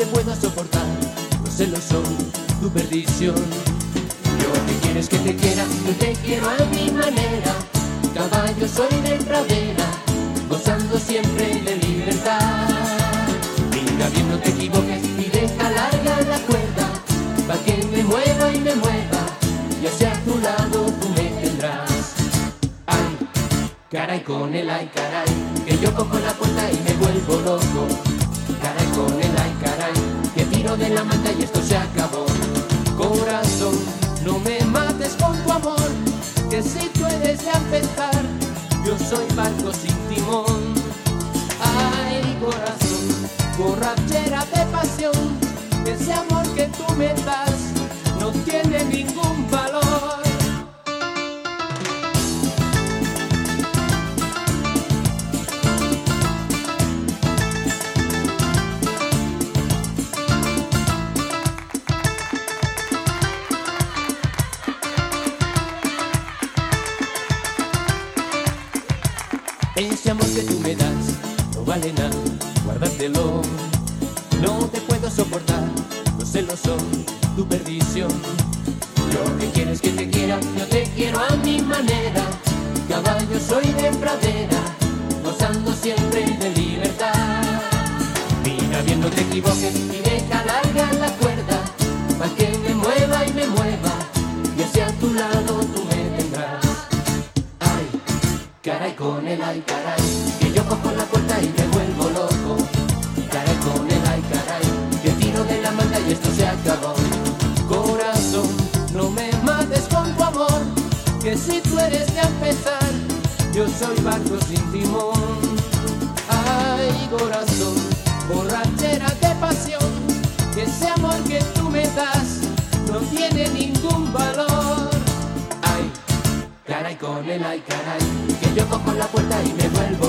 puedo soportar, los celos son tu perdición. Yo que quieres que te quiera, yo te quiero a mi manera. Caballo soy de pradera, gozando siempre de libertad. Mira bien, no te equivoques y deja larga la cuerda, pa' que me mueva y me mueva, y hacia tu lado tú me tendrás. Ay, caray con el ay, caray, que yo cojo la puerta y me vuelvo loco. Caray con el ay, caray, que tiro de la manta y esto se acabó. Corazón, no me mates con tu amor, que si tú eres de empezar, yo soy barco sin timón. Ay, corazón, borrachera de pasión, ese amor que tú me das no tiene ningún valor. Ese amor que tú me das no vale nada, guárdatelo. No te puedo soportar, los celos son tu perdición. Yo que quieres que te quiera, yo te quiero a mi manera. Caballo soy de pradera, gozando siempre de libertad. Mira bien, no te equivoques y deja larga la cuerda, pa' que me mueva y me mueva, y hacia tu lado tú me tendrás. Caray con el ay, caray, que yo cojo la puerta y me vuelvo loco. Caray con el ay, caray, que tiro de la manta y esto se acabó. Corazón, no me mates con tu amor, que si tú eres de empezar, yo soy barco sin timón. Ay, corazón, borrachera de pasión, que ese amor que tú me das no tiene ningún valor. Ay, caray con el ay, caray, que yo cojo la puerta y me vuelvo